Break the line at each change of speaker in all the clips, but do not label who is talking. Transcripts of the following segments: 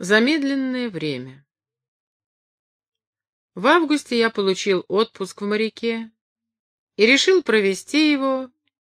Замедленное время. В августе я получил отпуск в моряке и решил провести его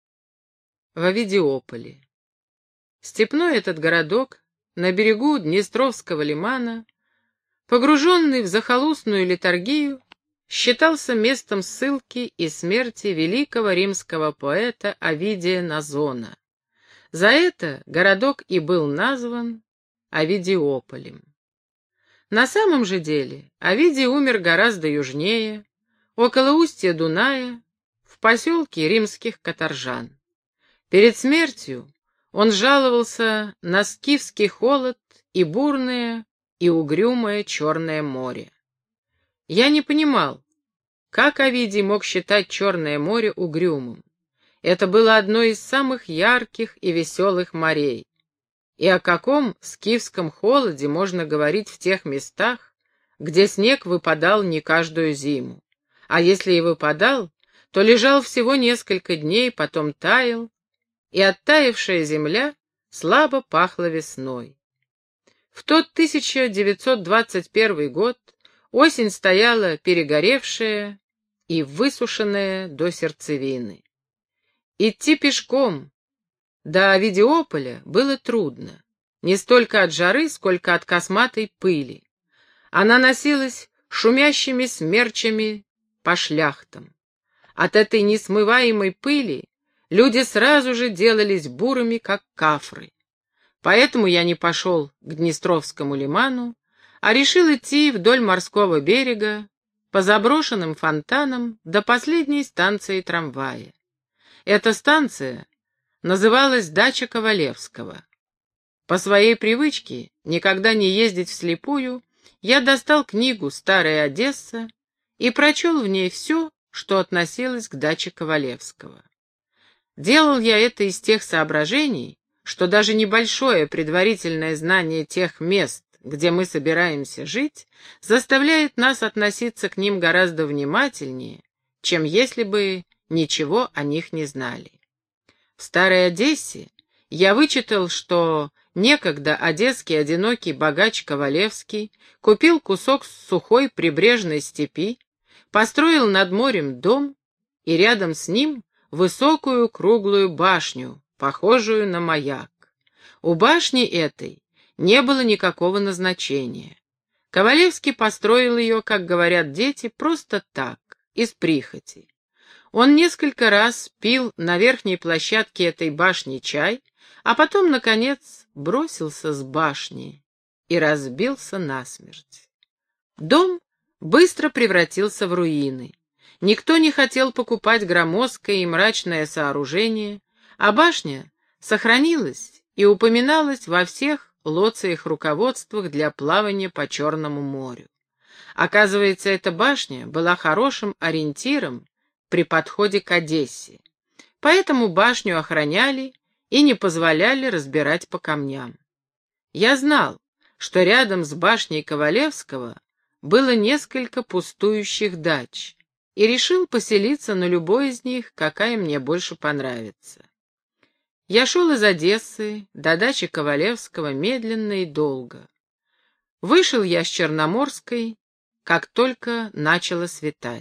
в Овидиополе. Степной этот городок на берегу Днестровского лимана, погруженный в захолустную летаргию, считался местом ссылки и смерти великого римского поэта Овидия Назона. За это городок и был назван Овидиополем. На самом же деле Овидий умер гораздо южнее, около устья Дуная, в поселке римских каторжан. Перед смертью он жаловался на скифский холод и бурное и угрюмое Черное море. Я не понимал, как Овидий мог считать Черное море угрюмым. Это было одно из самых ярких и веселых морей. И о каком скифском холоде можно говорить в тех местах, где снег выпадал не каждую зиму, а если и выпадал, то лежал всего несколько дней, потом таял, и оттаившая земля слабо пахла весной. В тот 1921 год осень стояла перегоревшая и высушенная до сердцевины. Идти пешком до Овидиополя было трудно, не столько от жары, сколько от косматой пыли. Она носилась шумящими смерчами по шляхтам. От этой несмываемой пыли люди сразу же делались бурыми, как кафры. Поэтому я не пошел к Днестровскому лиману, а решил идти вдоль морского берега по заброшенным фонтанам до последней станции трамвая. Эта станция называлась Дача Ковалевского. По своей привычке никогда не ездить вслепую, я достал книгу «Старая Одесса» и прочел в ней все, что относилось к даче Ковалевского. Делал я это из тех соображений, что даже небольшое предварительное знание тех мест, где мы собираемся жить, заставляет нас относиться к ним гораздо внимательнее, чем если бы ничего о них не знали. В Старой Одессе я вычитал, что некогда одесский одинокий богач Ковалевский купил кусок сухой прибрежной степи, построил над морем дом и рядом с ним высокую круглую башню, похожую на маяк. У башни этой не было никакого назначения. Ковалевский построил ее, как говорят дети, просто так, из прихоти. Он несколько раз пил на верхней площадке этой башни чай, а потом, наконец, бросился с башни и разбился насмерть. Дом быстро превратился в руины. Никто не хотел покупать громоздкое и мрачное сооружение, а башня сохранилась и упоминалась во всех лоциях-руководствах для плавания по Черному морю. Оказывается, эта башня была хорошим ориентиром при подходе к Одессе, поэтому башню охраняли и не позволяли разбирать по камням. Я знал, что рядом с башней Ковалевского было несколько пустующих дач, и решил поселиться на любой из них, какая мне больше понравится. Я шел из Одессы до дачи Ковалевского медленно и долго. Вышел я с Черноморской, как только начало светать.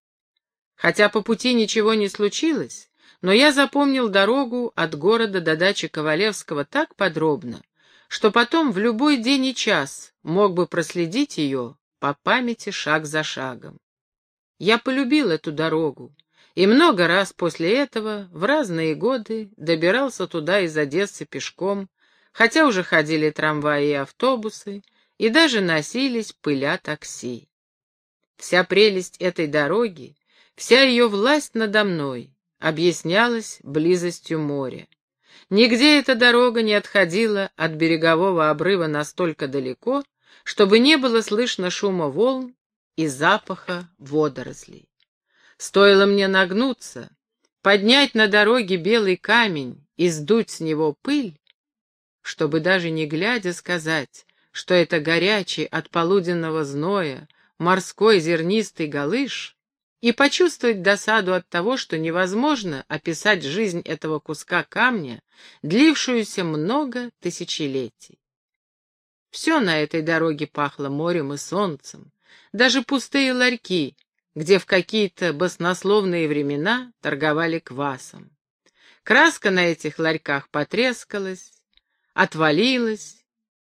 Хотя по пути ничего не случилось, но я запомнил дорогу от города до дачи Ковалевского так подробно, что потом в любой день и час мог бы проследить ее по памяти шаг за шагом. Я полюбил эту дорогу, и много раз после этого в разные годы добирался туда из Одессы пешком, хотя уже ходили трамваи и автобусы, и даже носились пыля такси. Вся прелесть этой дороги, вся ее власть надо мной объяснялась близостью моря. Нигде эта дорога не отходила от берегового обрыва настолько далеко, чтобы не было слышно шума волн и запаха водорослей. Стоило мне нагнуться, поднять на дороге белый камень и сдуть с него пыль, чтобы даже не глядя сказать, что это горячий от полуденного зноя морской зернистый галыш, и почувствовать досаду от того, что невозможно описать жизнь этого куска камня, длившуюся много тысячелетий. Все на этой дороге пахло морем и солнцем, даже пустые ларьки, где в какие-то баснословные времена торговали квасом. Краска на этих ларьках потрескалась, отвалилась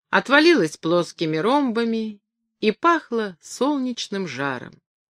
плоскими ромбами и пахло солнечным жаром.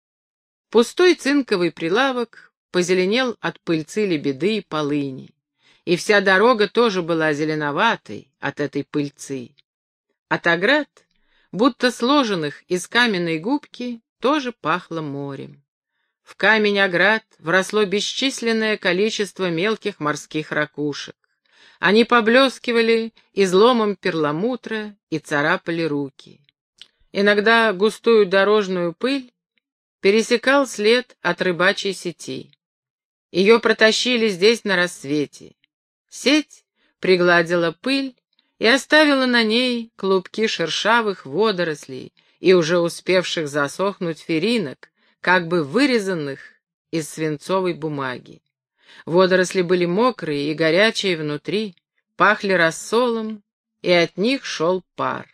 Пустой цинковый прилавок позеленел от пыльцы лебеды и полыни, и вся дорога тоже была зеленоватой от этой пыльцы. От оград, будто сложенных из каменной губки, тоже пахло морем. В камень оград вросло бесчисленное количество мелких морских ракушек. Они поблескивали изломом перламутра и царапали руки. Иногда густую дорожную пыль пересекал след от рыбачьей сети. Ее протащили здесь на рассвете. Сеть пригладила пыль и оставила на ней клубки шершавых водорослей и уже успевших засохнуть феринок, как бы вырезанных из свинцовой бумаги. Водоросли были мокрые и горячие внутри, пахли рассолом, и от них шел пар.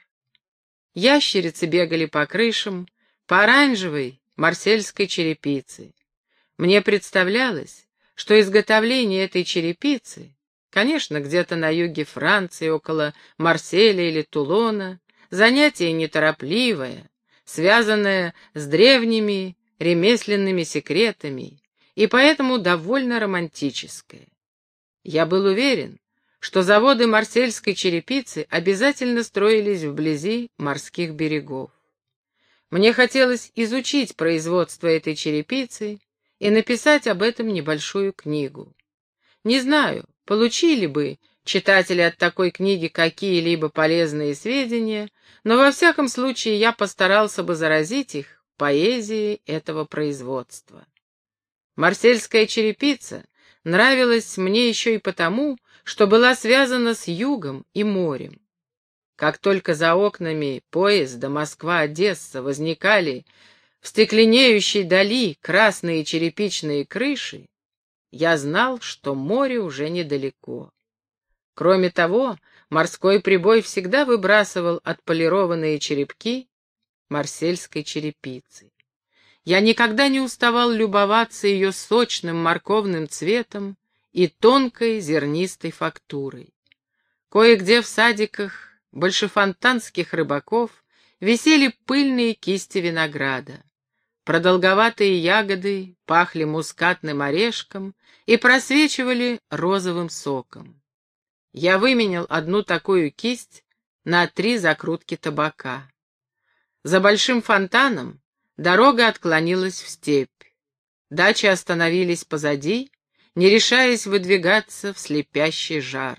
Ящерицы бегали по крышам, по оранжевой марсельской черепице. Мне представлялось, что изготовление этой черепицы, конечно, где-то на юге Франции, около Марселя или Тулона, занятие неторопливое, связанное с древними ремесленными секретами и поэтому довольно романтическое. Я был уверен, что заводы марсельской черепицы обязательно строились вблизи морских берегов. Мне хотелось изучить производство этой черепицы и написать об этом небольшую книгу. Не знаю, получили бы читатели от такой книги какие-либо полезные сведения, но во всяком случае я постарался бы заразить их поэзией этого производства. Марсельская черепица нравилась мне еще и потому, что была связана с югом и морем. Как только за окнами поезда Москва-Одесса возникали в стекленеющей дали красные черепичные крыши, я знал, что море уже недалеко. Кроме того, морской прибой всегда выбрасывал отполированные черепки марсельской черепицы. Я никогда не уставал любоваться ее сочным морковным цветом и тонкой зернистой фактурой. Кое-где в садиках большефонтанских рыбаков висели пыльные кисти винограда. Продолговатые ягоды пахли мускатным орешком и просвечивали розовым соком. Я выменял одну такую кисть на 3 закрутки табака. За большим фонтаном дорога отклонилась в степь. Дачи остановились позади, не решаясь выдвигаться в слепящий жар.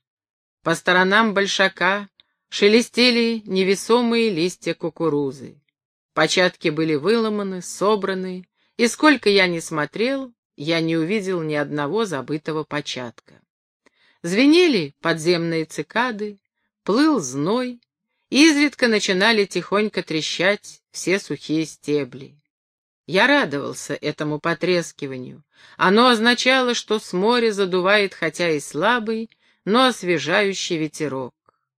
По сторонам большака шелестели невесомые листья кукурузы. Початки были выломаны, собраны, и сколько я ни смотрел, я не увидел ни одного забытого початка. Звенели подземные цикады, плыл зной, изредка начинали тихонько трещать все сухие стебли. Я радовался этому потрескиванию. Оно означало, что с моря задувает хотя и слабый, но освежающий ветерок.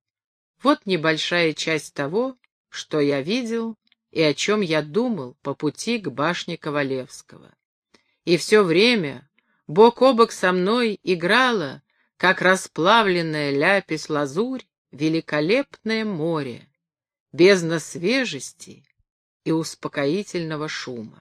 Вот небольшая часть того, что я видел и о чем я думал по пути к башне Ковалевского. И все время бок о бок со мной играла, как расплавленная ляпис-лазурь, великолепное море, бездна свежести и успокоительного шума.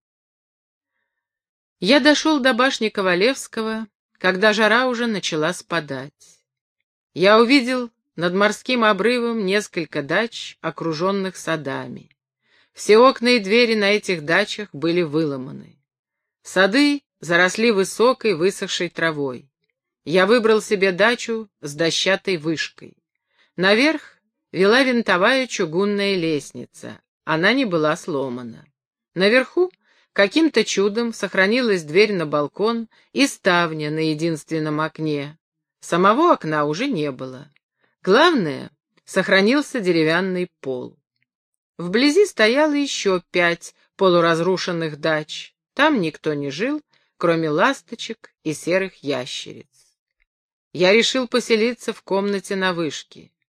Я дошел до башни Ковалевского, когда жара уже начала спадать. Я увидел над морским обрывом несколько дач, окруженных садами. Все окна и двери на этих дачах были выломаны. Сады заросли высокой высохшей травой. Я выбрал себе дачу с дощатой вышкой. Наверх вела винтовая чугунная лестница. Она не была сломана. Наверху каким-то чудом сохранилась дверь на балкон и ставня на единственном окне. Самого окна уже не было. Главное, сохранился деревянный пол. Вблизи стояло еще 5 полуразрушенных дач. Там никто не жил, кроме ласточек и серых ящериц. Я решил поселиться в комнате на вышке.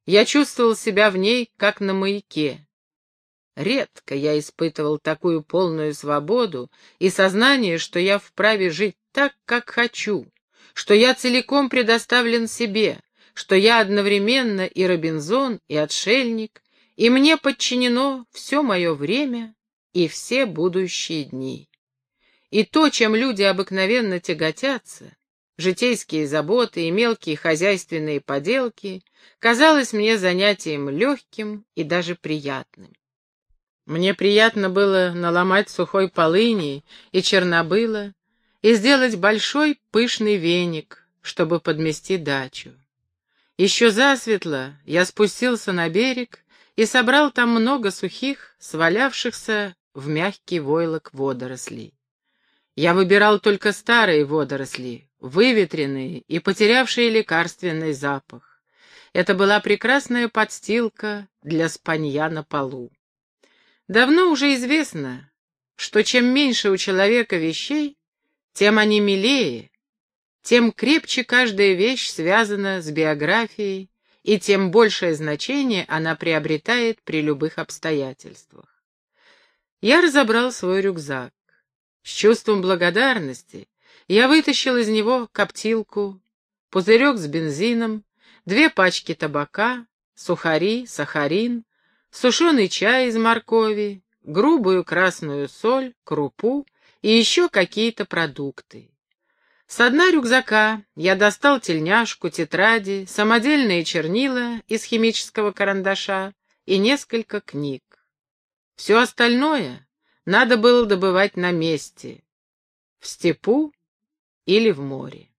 Я чувствовал себя в ней, как на маяке. Редко я испытывал такую полную свободу и сознание, что я вправе жить так, как хочу, что я целиком предоставлен себе, что я одновременно и Робинзон, и отшельник, и мне подчинено все мое время и все будущие дни. И то, чем люди обыкновенно тяготятся, житейские заботы и мелкие хозяйственные поделки, казалось мне занятием легким и даже приятным. Мне приятно было наломать сухой полыни и чернобыла и сделать большой пышный веник, чтобы подмести дачу. Еще засветло я спустился на берег и собрал там много сухих, свалявшихся в мягкий войлок водорослей. Я выбирал только старые водоросли, выветренные и потерявшие лекарственный запах. Это была прекрасная подстилка для спанья на полу. Давно уже известно, что чем меньше у человека вещей, тем они милее, тем крепче каждая вещь связана с биографией, и тем большее значение она приобретает при любых обстоятельствах. Я разобрал свой рюкзак. С чувством благодарности я вытащил из него коптилку, пузырек с бензином, 2 пачки табака, сухари, сахарин, сушеный чай из моркови, грубую красную соль, крупу и еще какие-то продукты. С дна рюкзака я достал тельняшку, тетради, самодельные чернила из химического карандаша и несколько книг. Все остальное надо было добывать на месте, в степу или в море.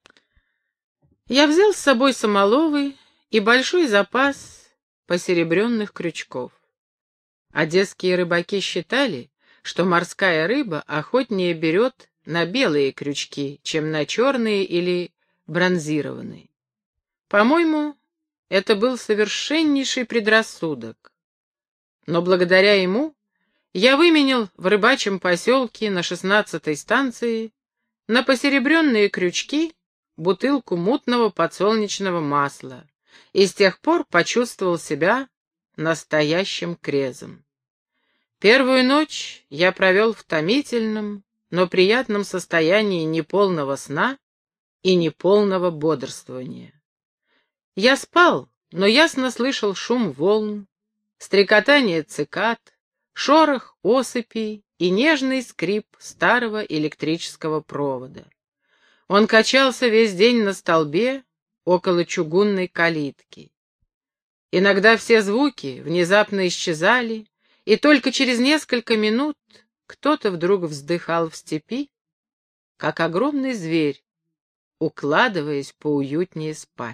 Я взял с собой самоловы и большой запас посеребренных крючков. Одесские рыбаки считали, что морская рыба охотнее берет на белые крючки, чем на черные или бронзированные. По-моему, это был совершеннейший предрассудок. Но благодаря ему я выменял в рыбачьем поселке на 16-й станции на посеребренные крючки бутылку мутного подсолнечного масла и с тех пор почувствовал себя настоящим крезом. Первую ночь я провел в томительном, но приятном состоянии неполного сна и неполного бодрствования. Я спал, но ясно слышал шум волн, стрекотание цикад, шорох осыпей и нежный скрип старого электрического провода. Он качался весь день на столбе около чугунной калитки. Иногда все звуки внезапно исчезали, и только через несколько минут кто-то вдруг вздыхал в степи, как огромный зверь, укладываясь поуютнее спать.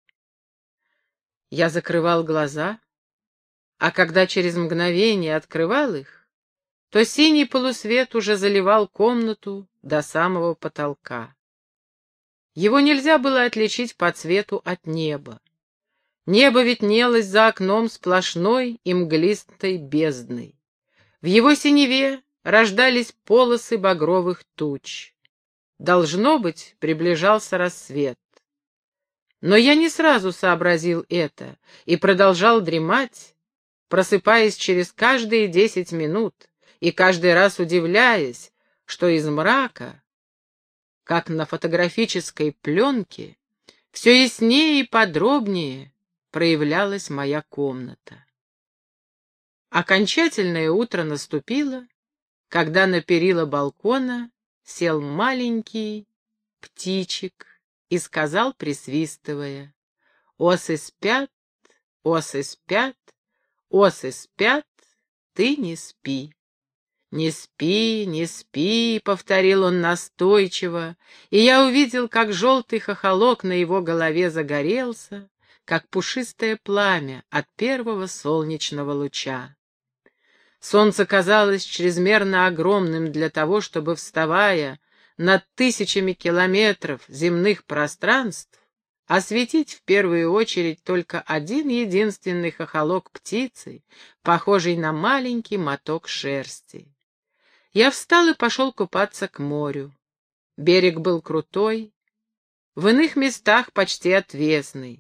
Я закрывал глаза, а когда через мгновение открывал их, то синий полусвет уже заливал комнату до самого потолка. Его нельзя было отличить по цвету от неба. Небо виднелось за окном сплошной и мглистой бездной. В его синеве рождались полосы багровых туч. Должно быть, приближался рассвет. Но я не сразу сообразил это и продолжал дремать, просыпаясь через каждые 10 минут и каждый раз удивляясь, что из мрака, как на фотографической пленке, все яснее и подробнее проявлялась моя комната. Окончательное утро наступило, когда на перила балкона сел маленький птичек и сказал, присвистывая: «Осы спят, осы спят, осы спят, ты не спи». «Не спи, не спи», — повторил он настойчиво, и я увидел, как желтый хохолок на его голове загорелся, как пушистое пламя от первого солнечного луча. Солнце казалось чрезмерно огромным для того, чтобы, вставая над тысячами километров земных пространств, осветить в первую очередь только один единственный хохолок птицы, похожий на маленький моток шерсти. Я встал и пошел купаться к морю. Берег был крутой, в иных местах почти отвесный.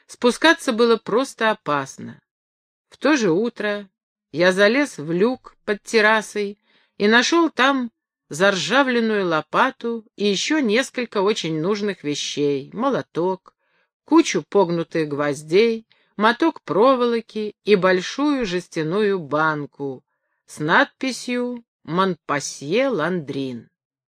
Спускаться было просто опасно. В то же утро я залез в люк под террасой и нашел там заржавленную лопату и еще несколько очень нужных вещей: молоток, кучу погнутых гвоздей, моток проволоки и большую жестяную банку с надписью «Монпассье Ландрин».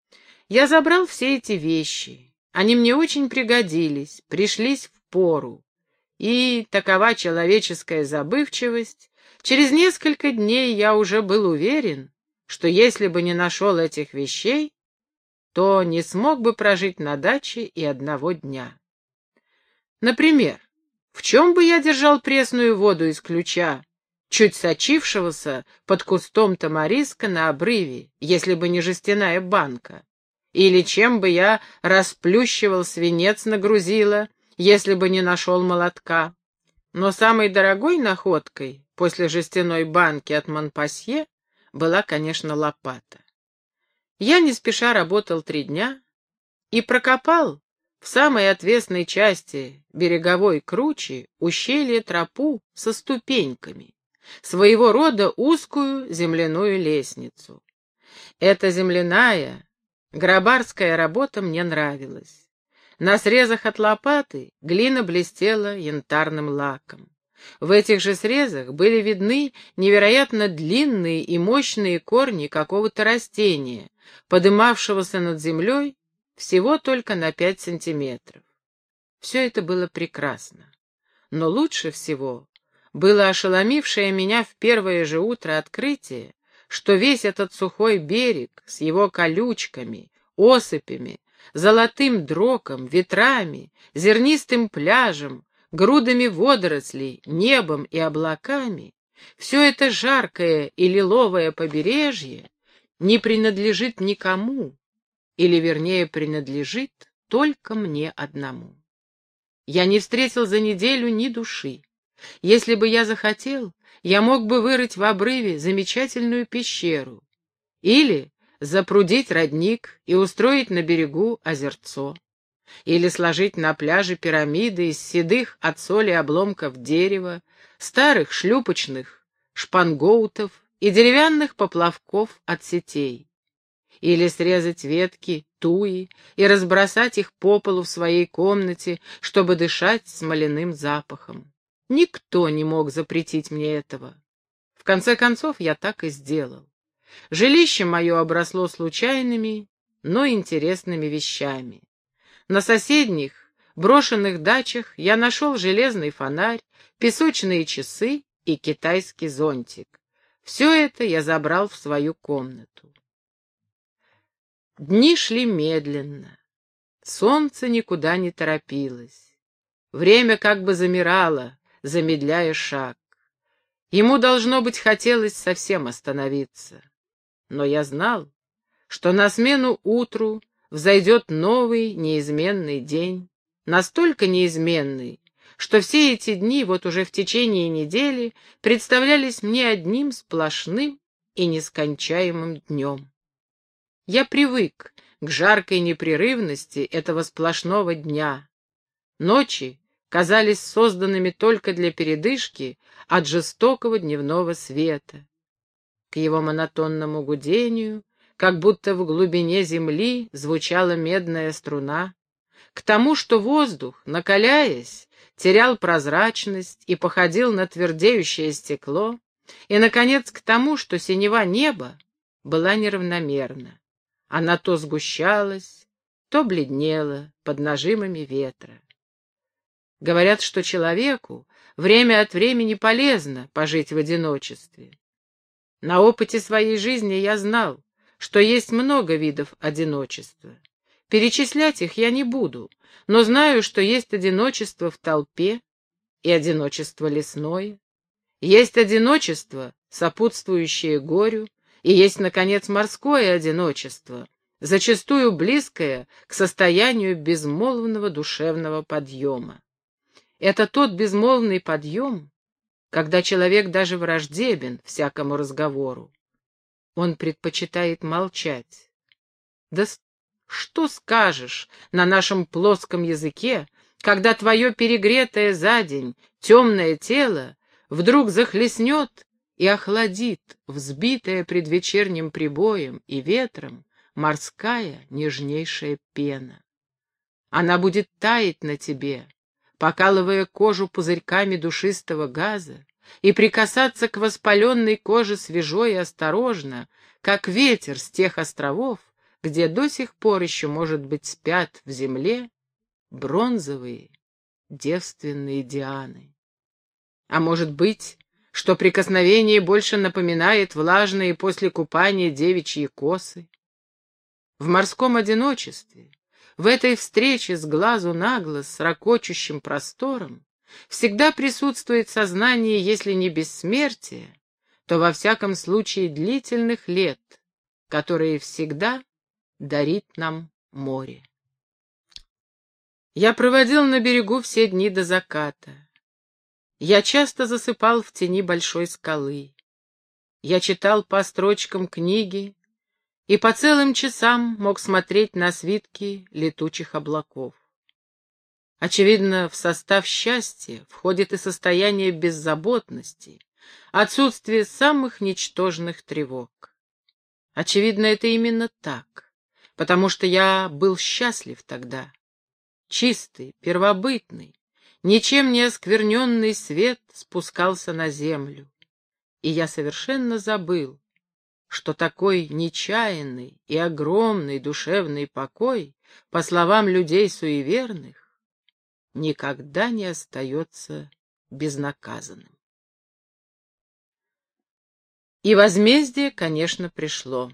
Я забрал все эти вещи. Они мне очень пригодились, пришлись в пору. И, такова человеческая забывчивость, через несколько дней я уже был уверен, что если бы не нашел этих вещей, то не смог бы прожить на даче и одного дня. Например, в чем бы я держал пресную воду из ключа, чуть сочившегося под кустом тамариска на обрыве, если бы не жестяная банка? Или чем бы я расплющивал свинец на грузило, если бы не нашел молотка? Но самой дорогой находкой после жестяной банки от Монпассье была, конечно, лопата. Я не спеша работал 3 дня и прокопал в самой отвесной части береговой кручи ущелье тропу со ступеньками, своего рода узкую земляную лестницу. Эта земляная, грабарская работа мне нравилась. На срезах от лопаты глина блестела янтарным лаком. В этих же срезах были видны невероятно длинные и мощные корни какого-то растения, подымавшегося над землей всего только на 5 сантиметров. Все это было прекрасно. Но лучше всего было ошеломившее меня в первое же утро открытие, что весь этот сухой берег с его колючками, осыпями, золотым дроком, ветрами, зернистым пляжем, грудами водорослей, небом и облаками, все это жаркое и лиловое побережье не принадлежит никому, или, вернее, принадлежит только мне одному. Я не встретил за неделю ни души. Если бы я захотел, я мог бы вырыть в обрыве замечательную пещеру или запрудить родник и устроить на берегу озерцо, или сложить на пляже пирамиды из седых от соли обломков дерева, старых шлюпочных шпангоутов и деревянных поплавков от сетей, или срезать ветки туи и разбросать их по полу в своей комнате, чтобы дышать смоляным запахом. Никто не мог запретить мне этого. В конце концов, я так и сделал. Жилище мое обросло случайными, но интересными вещами. На соседних, брошенных дачах я нашел железный фонарь, песочные часы и китайский зонтик. Все это я забрал в свою комнату. Дни шли медленно. Солнце никуда не торопилось. Время как бы замирало, замедляя шаг. Ему, должно быть, хотелось совсем остановиться. Но я знал, что на смену утру взойдет новый неизменный день, настолько неизменный, что все эти дни, вот уже в течение недели, представлялись мне одним сплошным и нескончаемым днем. Я привык к жаркой непрерывности этого сплошного дня. Ночи казались созданными только для передышки от жестокого дневного света. К его монотонному гудению, как будто в глубине земли, звучала медная струна, к тому, что воздух, накаляясь, терял прозрачность и походил на твердеющее стекло, и, наконец, к тому, что синева неба была неравномерна. Она то сгущалась, то бледнела под нажимами ветра. Говорят, что человеку время от времени полезно пожить в одиночестве. На опыте своей жизни я знал, что есть много видов одиночества. Перечислять их я не буду, но знаю, что есть одиночество в толпе и одиночество лесное. Есть одиночество, сопутствующее горю, и есть, наконец, морское одиночество, зачастую близкое к состоянию безмолвного душевного подъема. Это тот безмолвный подъем, когда человек даже враждебен всякому разговору. Он предпочитает молчать. Да что скажешь на нашем плоском языке, когда твое перегретое за день темное тело вдруг захлестнет и охладит, взбитая предвечерним прибоем и ветром, морская нежнейшая пена. Она будет таять на тебе, покалывая кожу пузырьками душистого газа, и прикасаться к воспаленной коже свежо и осторожно, как ветер с тех островов, где до сих пор еще, может быть, спят в земле бронзовые девственные Дианы. А может быть, что прикосновение больше напоминает влажные после купания девичьи косы? В морском одиночестве, в этой встрече с глазу на глаз с ракочущим простором, всегда присутствует сознание, если не бессмертия, то во всяком случае длительных лет, которые всегда дарит нам море. Я проводил на берегу все дни до заката. Я часто засыпал в тени большой скалы. Я читал по строчкам книги и по целым часам мог смотреть на свитки летучих облаков. Очевидно, в состав счастья входит и состояние беззаботности, отсутствие самых ничтожных тревог. Очевидно, это именно так, потому что я был счастлив тогда. Чистый, первобытный, ничем не оскверненный свет спускался на землю, и я совершенно забыл, что такой нечаянный и огромный душевный покой, по словам людей суеверных, никогда не остается безнаказанным. И возмездие, конечно, пришло.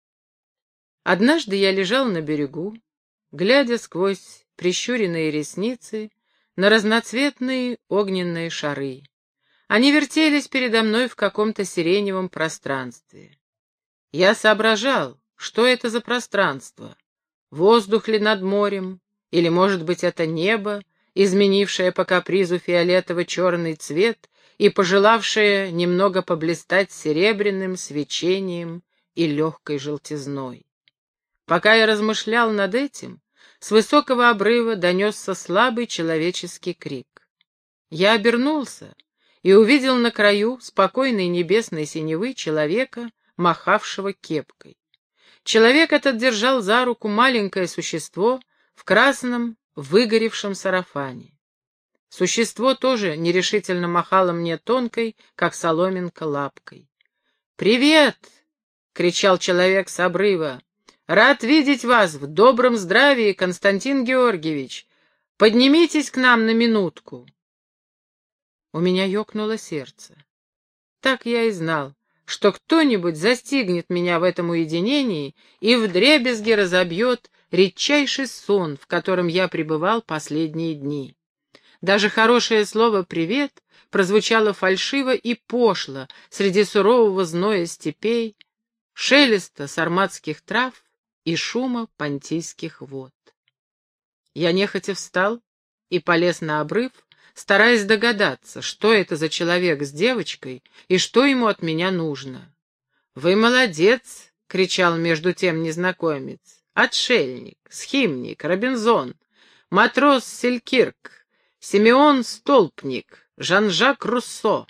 Однажды я лежал на берегу, глядя сквозь прищуренные ресницы на разноцветные огненные шары. Они вертелись передо мной в каком-то сиреневом пространстве. Я соображал, что это за пространство, воздух ли над морем, или, может быть, это небо, изменившее по капризу фиолетово-черный цвет и пожелавшее немного поблистать серебряным свечением и легкой желтизной. Пока я размышлял над этим, с высокого обрыва донесся слабый человеческий крик. Я обернулся и увидел на краю спокойной небесной синевы человека, махавшего кепкой. Человек этот держал за руку маленькое существо в красном выгоревшем сарафане. Существо тоже нерешительно махало мне тонкой, как соломинка, лапкой. «Привет!» — кричал человек с обрыва. «Рад видеть вас в добром здравии, Константин Георгиевич! Поднимитесь к нам на минутку!» У меня ёкнуло сердце. Так я и знал, что кто-нибудь застигнет меня в этом уединении и вдребезги разобьет редчайший сон, в котором я пребывал последние дни. Даже хорошее слово «привет» прозвучало фальшиво и пошло среди сурового зноя степей, шелеста сарматских трав и шума понтийских вод. Я нехотя встал и полез на обрыв, стараясь догадаться, что это за человек с девочкой и что ему от меня нужно. «Вы молодец!» — кричал между тем незнакомец. «Отшельник, схимник, Робинзон, матрос Селькирк, Симеон Столпник, Жан-Жак Руссо».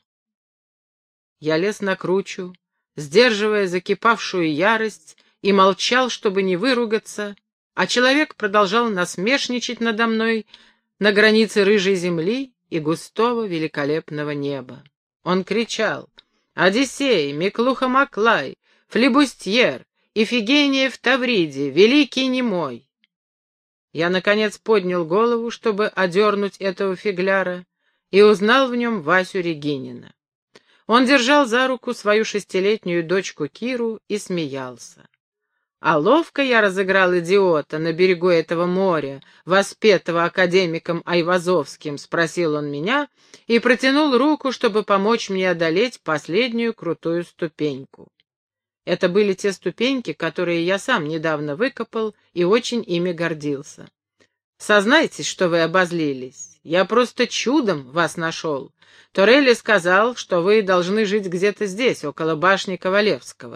Я лез на кручу, сдерживая закипавшую ярость, и молчал, чтобы не выругаться, а человек продолжал насмешничать надо мной на границе рыжей земли и густого великолепного неба. Он кричал: «Одиссей, Миклуха Маклай, Флибустьер, Ифигения в Тавриде, великий немой!» Я, наконец, поднял голову, чтобы одернуть этого фигляра, и узнал в нем Васю Регинина. Он держал за руку свою 6-летнюю дочку Киру и смеялся. А ловко я разыграл идиота на берегу этого моря, воспетого академиком Айвазовским, спросил он меня и протянул руку, чтобы помочь мне одолеть последнюю крутую ступеньку. Это были те ступеньки, которые я сам недавно выкопал и очень ими гордился. Сознайтесь, что вы обозлились. Я просто чудом вас нашел. Торелли сказал, что вы должны жить где-то здесь, около башни Ковалевского.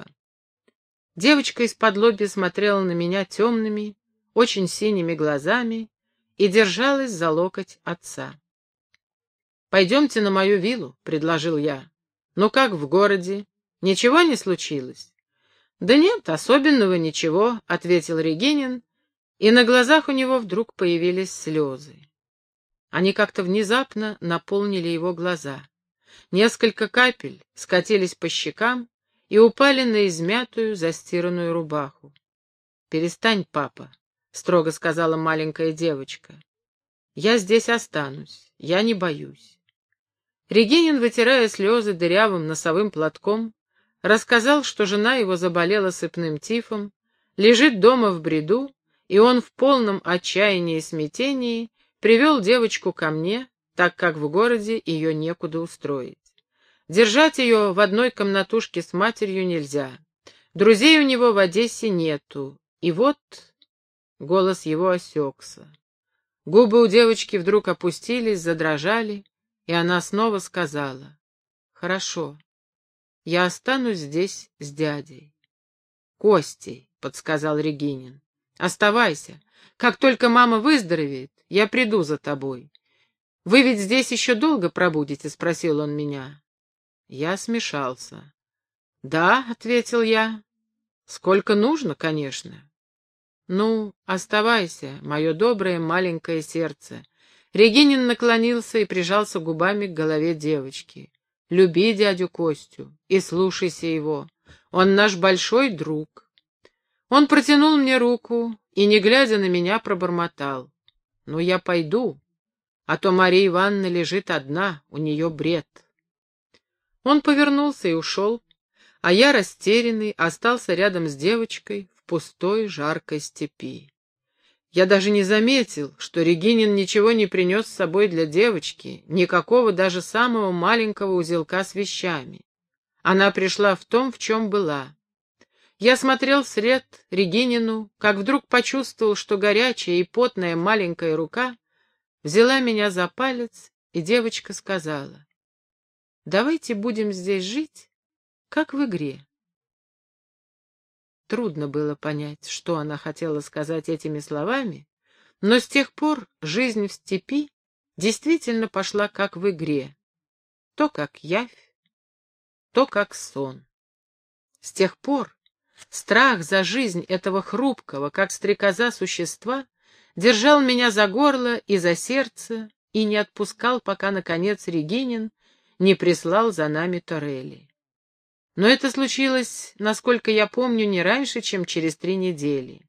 Девочка из-под лобья смотрела на меня темными, очень синими глазами и держалась за локоть отца. «Пойдемте на мою виллу», — предложил я. «Ну как в городе? Ничего не случилось?» «Да нет, особенного ничего», — ответил Регинин, и на глазах у него вдруг появились слезы. Они как-то внезапно наполнили его глаза. Несколько капель скатились по щекам и упали на измятую, застиранную рубаху. «Перестань, папа», — строго сказала маленькая девочка. «Я здесь останусь, я не боюсь». Регинин, вытирая слезы дырявым носовым платком, рассказал, что жена его заболела сыпным тифом, лежит дома в бреду, и он в полном отчаянии и смятении привел девочку ко мне, так как в городе ее некуда устроить. Держать ее в одной комнатушке с матерью нельзя. Друзей у него в Одессе нету. И вот голос его осекся. Губы у девочки вдруг опустились, задрожали, и она снова сказала: «Хорошо, я останусь здесь с дядей». «Костей», — подсказал Регинин. «Оставайся. Как только мама выздоровеет, я приду за тобой. Вы ведь здесь еще долго пробудете?» — спросил он меня. Я смешался. «Да», — ответил я. «Сколько нужно, конечно». «Ну, оставайся, мое доброе маленькое сердце». Регинин наклонился и прижался губами к голове девочки. «Люби дядю Костю и слушайся его. Он наш большой друг». Он протянул мне руку и, не глядя на меня, пробормотал: «Ну, я пойду, а то Мария Ивановна лежит одна, у нее бред». Он повернулся и ушел, а я, растерянный, остался рядом с девочкой в пустой жаркой степи. Я даже не заметил, что Регинин ничего не принес с собой для девочки, никакого даже самого маленького узелка с вещами. Она пришла в том, в чем была. Я смотрел вслед Регинину, как вдруг почувствовал, что горячая и потная маленькая рука взяла меня за палец, и девочка сказала: «Давайте будем здесь жить, как в игре». Трудно было понять, что она хотела сказать этими словами, но с тех пор жизнь в степи действительно пошла как в игре, то как явь, то как сон. С тех пор страх за жизнь этого хрупкого, как стрекоза, существа держал меня за горло и за сердце и не отпускал, пока, наконец, Регинин не прислал за нами Торелли. Но это случилось, насколько я помню, не раньше, чем через 3 недели.